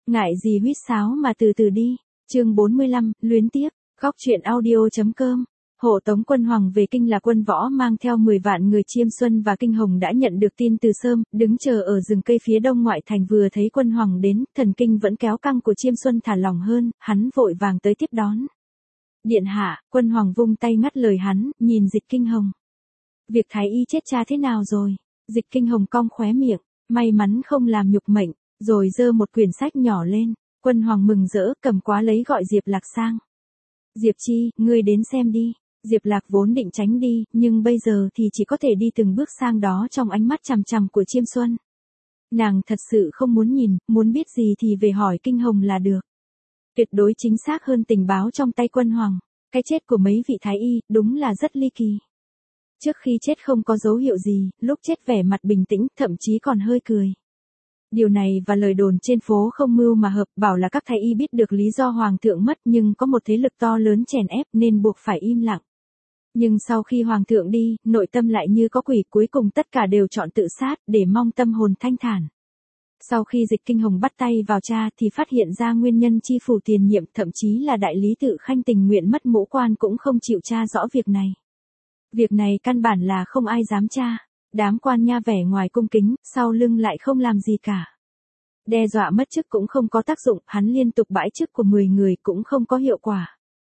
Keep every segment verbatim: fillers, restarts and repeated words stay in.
Ngại gì huýt sáo mà từ từ đi. Chương bốn mươi lăm, luyến tiếc. Góc truyện audio.com. Hộ tống quân hoàng về kinh là Quân Võ mang theo mười vạn người. Chiêm Xuân và Kinh Hồng đã nhận được tin từ sớm, đứng chờ ở rừng cây phía đông ngoại thành. Vừa thấy quân hoàng đến, thần kinh vẫn kéo căng của Chiêm Xuân thả lỏng hơn, hắn vội vàng tới tiếp đón. Điện hạ. Quân hoàng vung tay ngắt lời hắn, nhìn Dịch Kinh Hồng. Việc thái y chết cha thế nào rồi? Dịch Kinh Hồng cong khóe miệng, may mắn không làm nhục mệnh, rồi giơ một quyển sách nhỏ lên. Quân hoàng mừng rỡ, cầm quá lấy gọi Diệp Lạc sang. Diệp Chi, ngươi đến xem đi. Diệp Lạc vốn định tránh đi, nhưng bây giờ thì chỉ có thể đi từng bước sang đó trong ánh mắt chằm chằm của Chiêm Xuân. Nàng thật sự không muốn nhìn, muốn biết gì thì về hỏi Kinh Hồng là được. Tuyệt đối chính xác hơn tình báo trong tay quân hoàng. Cái chết của mấy vị thái y, đúng là rất ly kỳ. Trước khi chết không có dấu hiệu gì, lúc chết vẻ mặt bình tĩnh, thậm chí còn hơi cười. Điều này và lời đồn trên phố không mưu mà hợp, bảo là các thái y biết được lý do hoàng thượng mất nhưng có một thế lực to lớn chèn ép nên buộc phải im lặng. Nhưng sau khi hoàng thượng đi, nội tâm lại như có quỷ, cuối cùng tất cả đều chọn tự sát để mong tâm hồn thanh thản. Sau khi Dịch Kinh Hồng bắt tay vào tra thì phát hiện ra nguyên nhân chi phủ tiền nhiệm, thậm chí là đại lý tự Khanh tình nguyện mất mũ quan cũng không chịu tra rõ việc này. Việc này căn bản là không ai dám tra. Đám quan nha vẻ ngoài cung kính, sau lưng lại không làm gì cả. Đe dọa mất chức cũng không có tác dụng, hắn liên tục bãi chức của mười người cũng không có hiệu quả.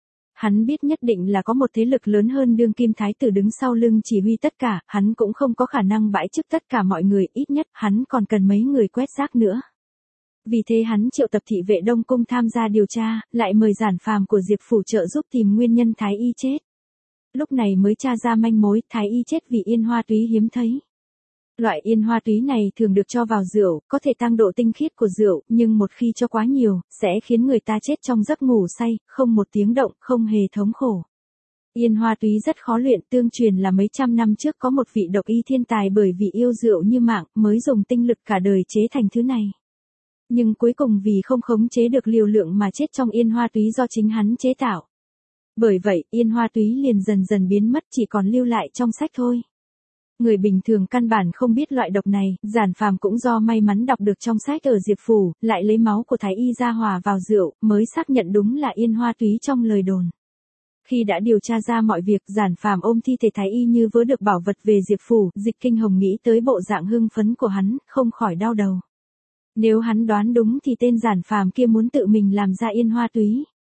Hắn biết nhất định là có một thế lực lớn hơn đương kim thái tử đứng sau lưng chỉ huy tất cả, hắn cũng không có khả năng bãi chức tất cả mọi người, ít nhất hắn còn cần mấy người quét rác nữa. Vì thế hắn triệu tập thị vệ Đông Cung tham gia điều tra, lại mời Giản Phàm của Diệp phủ trợ giúp tìm nguyên nhân thái y chết. Lúc này mới tra ra manh mối, thái y chết vì yên hoa túy hiếm thấy. Loại yên hoa túy này thường được cho vào rượu, có thể tăng độ tinh khiết của rượu, nhưng một khi cho quá nhiều, sẽ khiến người ta chết trong giấc ngủ say, không một tiếng động, không hề thống khổ. Yên hoa túy rất khó luyện, tương truyền là mấy trăm năm trước có một vị độc y thiên tài bởi vì yêu rượu như mạng, mới dùng tinh lực cả đời chế thành thứ này. Nhưng cuối cùng vì không khống chế được liều lượng mà chết trong yên hoa túy do chính hắn chế tạo. Bởi vậy, yên hoa túy liền dần dần biến mất, chỉ còn lưu lại trong sách thôi. Người bình thường căn bản không biết loại độc này, Giản Phàm cũng do may mắn đọc được trong sách ở Diệp phủ, lại lấy máu của thái y ra hòa vào rượu, mới xác nhận đúng là yên hoa túy trong lời đồn. Khi đã điều tra ra mọi việc, Giản Phàm ôm thi thể thái y như vớ được bảo vật về Diệp phủ, Dịch Kinh Hồng nghĩ tới bộ dạng hưng phấn của hắn, không khỏi đau đầu. Nếu hắn đoán đúng thì tên Giản Phàm kia muốn tự mình làm ra yên hoa túy.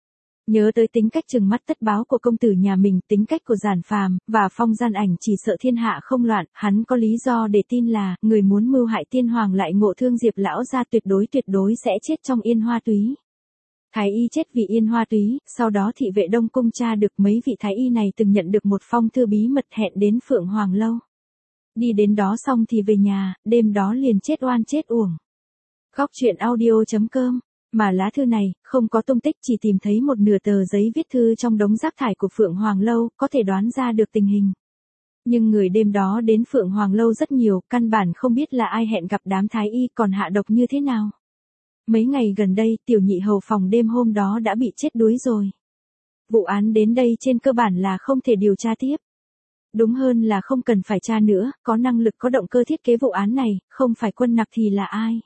Nhớ tới tính cách trừng mắt tất báo của công tử nhà mình, tính cách của Giản Phàm và Phong Gian Ảnh chỉ sợ thiên hạ không loạn, hắn có lý do để tin là người muốn mưu hại tiên hoàng lại ngộ thương Diệp lão gia, tuyệt đối tuyệt đối sẽ chết trong yên hoa túy. Thái y chết vì yên hoa túy, sau đó thị vệ Đông Cung tra được mấy vị thái y này từng nhận được một phong thư bí mật hẹn đến Phượng Hoàng lâu. Đi đến đó xong thì về nhà, đêm đó liền chết oan chết uổng. Góc truyện audio.com. Mà lá thư này, không có tung tích, chỉ tìm thấy một nửa tờ giấy viết thư trong đống rác thải của Phượng Hoàng Lâu, có thể đoán ra được tình hình. Nhưng người đêm đó đến Phượng Hoàng Lâu rất nhiều, căn bản không biết là ai hẹn gặp đám thái y còn hạ độc như thế nào. Mấy ngày gần đây, tiểu nhị hầu phòng đêm hôm đó đã bị chết đuối rồi. Vụ án đến đây trên cơ bản là không thể điều tra tiếp. Đúng hơn là không cần phải tra nữa, có năng lực có động cơ thiết kế vụ án này, không phải Quân Nặc thì là ai?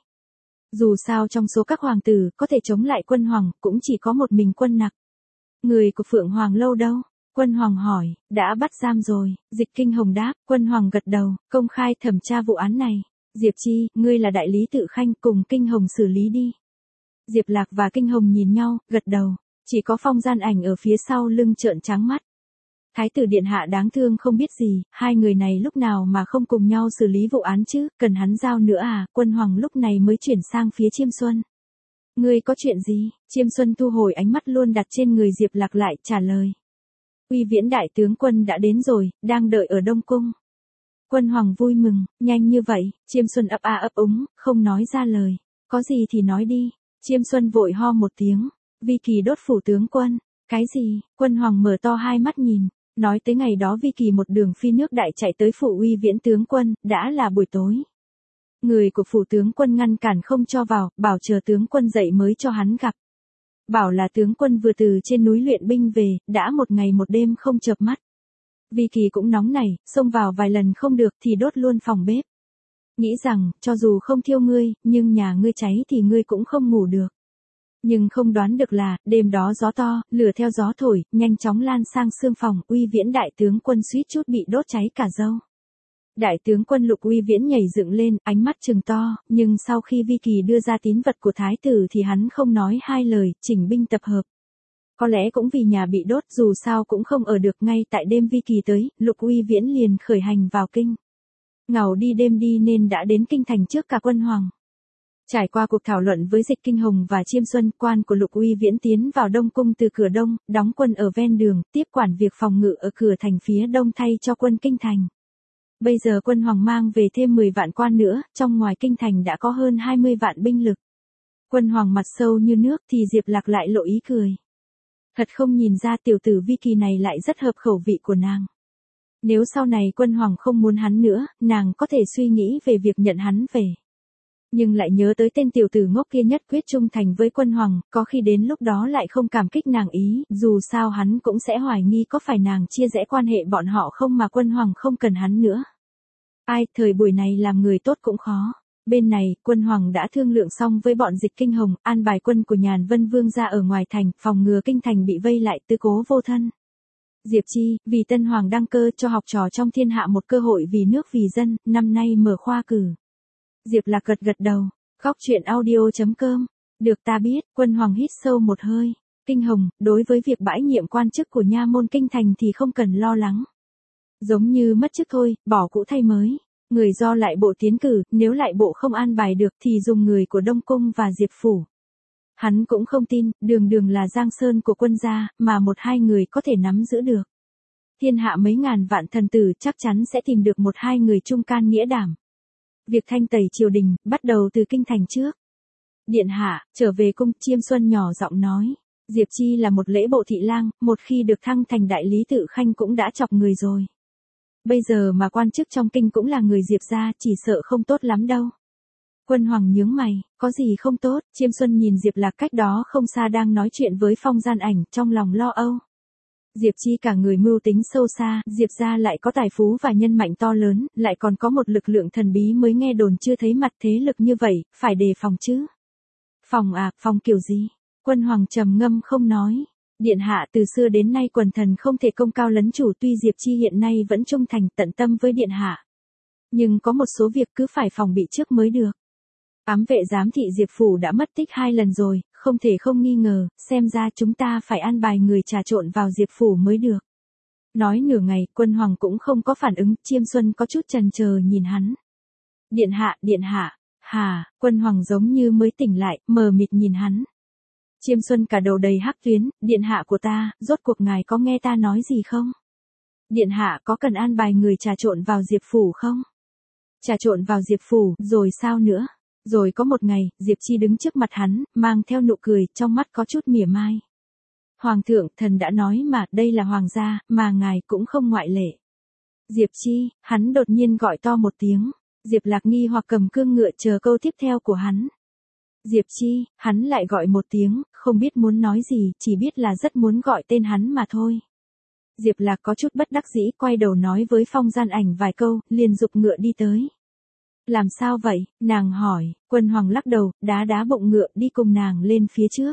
Dù sao trong số các hoàng tử, có thể chống lại Quân Hoàng, cũng chỉ có một mình Quân Nặc. Người của Phượng Hoàng Lâu đâu? Quân Hoàng hỏi, đã bắt giam rồi. Dịch Kinh Hồng đáp, Quân Hoàng gật đầu, công khai thẩm tra vụ án này. Diệp Chi, ngươi là đại lý tự Khanh, cùng Kinh Hồng xử lý đi. Diệp Lạc và Kinh Hồng nhìn nhau, gật đầu. Chỉ có Phong Gian Ảnh ở phía sau lưng trợn trắng mắt. Thái tử điện hạ đáng thương không biết gì, hai người này lúc nào mà không cùng nhau xử lý vụ án chứ, cần hắn giao nữa à? Quân Hoàng lúc này mới chuyển sang phía Chiêm Xuân. Ngươi có chuyện gì? Chiêm Xuân thu hồi ánh mắt luôn đặt trên người Diệp Lạc lại, trả lời. Uy Viễn đại tướng quân đã đến rồi, đang đợi ở Đông Cung. Quân Hoàng vui mừng, nhanh như vậy? Chiêm Xuân ấp a ấp úng, không nói ra lời. Có gì thì nói đi. Chiêm Xuân vội ho một tiếng. Vi Kỳ đốt phủ tướng quân. Cái gì? Quân Hoàng mở to hai mắt nhìn. Nói tới ngày đó Vi Kỳ một đường phi nước đại chạy tới phủ Uy Viễn tướng quân, đã là buổi tối. Người của phủ tướng quân ngăn cản không cho vào, bảo chờ tướng quân dậy mới cho hắn gặp. Bảo là tướng quân vừa từ trên núi luyện binh về, đã một ngày một đêm không chợp mắt. Vi Kỳ cũng nóng nảy, xông vào vài lần không được thì đốt luôn phòng bếp. Nghĩ rằng, cho dù không thiêu ngươi, nhưng nhà ngươi cháy thì ngươi cũng không ngủ được. Nhưng không đoán được là, đêm đó gió to, lửa theo gió thổi, nhanh chóng lan sang sương phòng, Uy Viễn đại tướng quân suýt chút bị đốt cháy cả râu. Đại tướng quân Lục Uy Viễn nhảy dựng lên, ánh mắt trừng to, nhưng sau khi Vi Kỳ đưa ra tín vật của thái tử thì hắn không nói hai lời, chỉnh binh tập hợp. Có lẽ cũng vì nhà bị đốt, dù sao cũng không ở được. Ngay tại đêm Vi Kỳ tới, Lục Uy Viễn liền khởi hành vào kinh. Ngầu đi đêm đi nên đã đến kinh thành trước cả quân hoàng. Trải qua cuộc thảo luận với Dịch Kinh Hồng và Chiêm Xuân, quan của Lục Uy Viễn tiến vào Đông Cung từ cửa đông, đóng quân ở ven đường, tiếp quản việc phòng ngự ở cửa thành phía đông thay cho quân kinh thành. Bây giờ quân hoàng mang về thêm mười vạn quan nữa, trong ngoài kinh thành đã có hơn hai mươi vạn binh lực. Quân hoàng mặt sâu như nước thì Diệp Lạc lại lộ ý cười. Thật không nhìn ra tiểu tử Vi Kỳ này lại rất hợp khẩu vị của nàng. Nếu sau này quân hoàng không muốn hắn nữa, nàng có thể suy nghĩ về việc nhận hắn về. Nhưng lại nhớ tới tên tiểu tử ngốc kia nhất quyết trung thành với quân hoàng, có khi đến lúc đó lại không cảm kích nàng ý, dù sao hắn cũng sẽ hoài nghi có phải nàng chia rẽ quan hệ bọn họ không mà quân hoàng không cần hắn nữa. Ai, thời buổi này làm người tốt cũng khó. Bên này, quân hoàng đã thương lượng xong với bọn Dịch Kinh Hồng, an bài quân của Nhàn Vân Vương ra ở ngoài thành, phòng ngừa kinh thành bị vây lại, tư cố vô thân. Diệp Chi, vì tân hoàng đăng cơ cho học trò trong thiên hạ một cơ hội vì nước vì dân, năm nay mở khoa cử. Diệp Lạc gật gật đầu, khóc chuyện audio chấm com. Được ta biết, quân hoàng hít sâu một hơi. Kinh Hồng, đối với việc bãi nhiệm quan chức của nha môn kinh thành thì không cần lo lắng. Giống như mất chức thôi, bỏ cũ thay mới. Người do lại bộ tiến cử, nếu lại bộ không an bài được thì dùng người của Đông Cung và Diệp Phủ. Hắn cũng không tin, đường đường là giang sơn của quân gia, mà một hai người có thể nắm giữ được. Thiên hạ mấy ngàn vạn thần tử chắc chắn sẽ tìm được một hai người trung can nghĩa đảm. Việc thanh tẩy triều đình, bắt đầu từ kinh thành trước. Điện hạ, trở về cung, Chiêm Xuân nhỏ giọng nói. Diệp Chi là một lễ bộ thị lang, một khi được thăng thành đại lý tự khanh cũng đã chọc người rồi. Bây giờ mà quan chức trong kinh cũng là người Diệp gia, chỉ sợ không tốt lắm đâu. Quân hoàng nhướng mày, có gì không tốt? Chiêm Xuân nhìn Diệp Lạc cách đó không xa đang nói chuyện với Phong Gian Ảnh, trong lòng lo âu. Diệp Chi cả người mưu tính sâu xa, Diệp gia lại có tài phú và nhân mạnh to lớn, lại còn có một lực lượng thần bí mới nghe đồn chưa thấy mặt, thế lực như vậy, phải đề phòng chứ. Phòng à, phòng kiểu gì? Quân hoàng trầm ngâm không nói. Điện hạ, từ xưa đến nay quần thần không thể công cao lấn chủ, tuy Diệp Chi hiện nay vẫn trung thành tận tâm với điện hạ. Nhưng có một số việc cứ phải phòng bị trước mới được. Ám vệ giám thị Diệp Phủ đã mất tích hai lần rồi, không thể không nghi ngờ, xem ra chúng ta phải an bài người trà trộn vào Diệp Phủ mới được. Nói nửa ngày, quân hoàng cũng không có phản ứng, Chiêm Xuân có chút chần chờ nhìn hắn. Điện hạ, điện hạ, hà, quân hoàng giống như mới tỉnh lại, mờ mịt nhìn hắn. Chiêm Xuân cả đầu đầy hắc tuyến, điện hạ của ta, rốt cuộc ngài có nghe ta nói gì không? Điện hạ có cần an bài người trà trộn vào Diệp Phủ không? Trà trộn vào Diệp Phủ, rồi sao nữa? Rồi có một ngày, Diệp Chi đứng trước mặt hắn, mang theo nụ cười, trong mắt có chút mỉa mai. Hoàng thượng, thần đã nói mà, đây là hoàng gia, mà ngài cũng không ngoại lệ. Diệp Chi, hắn đột nhiên gọi to một tiếng. Diệp Lạc nghi hoặc cầm cương ngựa chờ câu tiếp theo của hắn. Diệp Chi, hắn lại gọi một tiếng, không biết muốn nói gì, chỉ biết là rất muốn gọi tên hắn mà thôi. Diệp Lạc có chút bất đắc dĩ, quay đầu nói với Phong Gian Ảnh vài câu, liền giục ngựa đi tới. Làm sao vậy? Nàng hỏi, quân hoàng lắc đầu, đá đá bụng ngựa đi cùng nàng lên phía trước.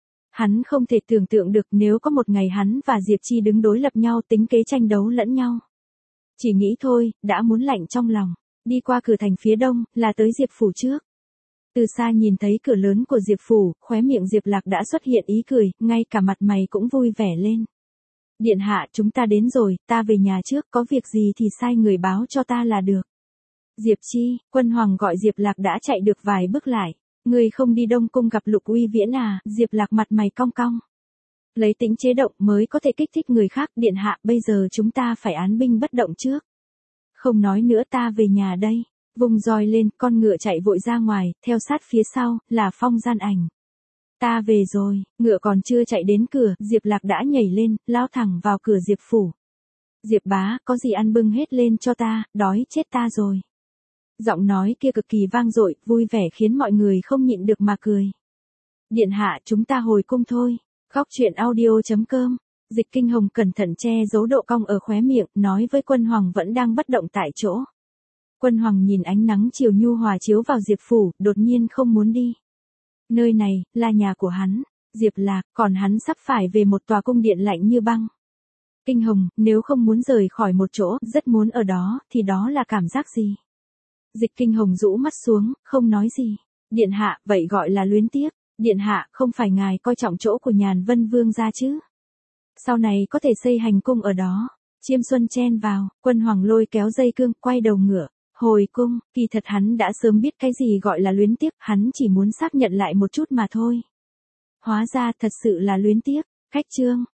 Hắn không thể tưởng tượng được nếu có một ngày hắn và Diệp Chi đứng đối lập nhau, tính kế tranh đấu lẫn nhau. Chỉ nghĩ thôi, đã muốn lạnh trong lòng. Đi qua cửa thành phía đông, là tới Diệp Phủ trước. Từ xa nhìn thấy cửa lớn của Diệp Phủ, khóe miệng Diệp Lạc đã xuất hiện ý cười, ngay cả mặt mày cũng vui vẻ lên. Điện hạ, chúng ta đến rồi, ta về nhà trước, có việc gì thì sai người báo cho ta là được. Diệp Chi, quân hoàng gọi Diệp Lạc đã chạy được vài bước lại. Người không đi Đông Cung gặp Lục Uy Viễn à? Diệp Lạc mặt mày cong cong. Lấy tính chế động mới có thể kích thích người khác. Điện hạ, bây giờ chúng ta phải án binh bất động trước. Không nói nữa, ta về nhà đây. Vùng roi lên, con ngựa chạy vội ra ngoài, theo sát phía sau, là Phong Gian Ảnh. Ta về rồi, ngựa còn chưa chạy đến cửa, Diệp Lạc đã nhảy lên, lao thẳng vào cửa Diệp Phủ. Diệp bá, có gì ăn bưng hết lên cho ta, đói chết ta rồi. Giọng nói kia cực kỳ vang dội, vui vẻ khiến mọi người không nhịn được mà cười. Điện hạ, chúng ta hồi cung thôi. Khóc chuyện audio chấm com. Dịch Kinh Hồng cẩn thận che giấu độ cong ở khóe miệng, nói với quân hoàng vẫn đang bất động tại chỗ. Quân hoàng nhìn ánh nắng chiều nhu hòa chiếu vào Diệp Phủ, đột nhiên không muốn đi. Nơi này, là nhà của hắn, Diệp Lạc, còn hắn sắp phải về một tòa cung điện lạnh như băng. Kinh Hồng, nếu không muốn rời khỏi một chỗ, rất muốn ở đó, thì đó là cảm giác gì? Dịch Kinh Hồng rũ mắt xuống, không nói gì. Điện hạ, vậy gọi là luyến tiếc. Điện hạ, không phải ngài coi trọng chỗ của Nhàn Vân Vương gia chứ? Sau này có thể xây hành cung ở đó. Chiêm Xuân chen vào, Quân Hoàng lôi kéo dây cương, quay đầu ngựa. Hồi cung, kỳ thật hắn đã sớm biết cái gì gọi là luyến tiếc, hắn chỉ muốn xác nhận lại một chút mà thôi. Hóa ra thật sự là luyến tiếc. Khách trương,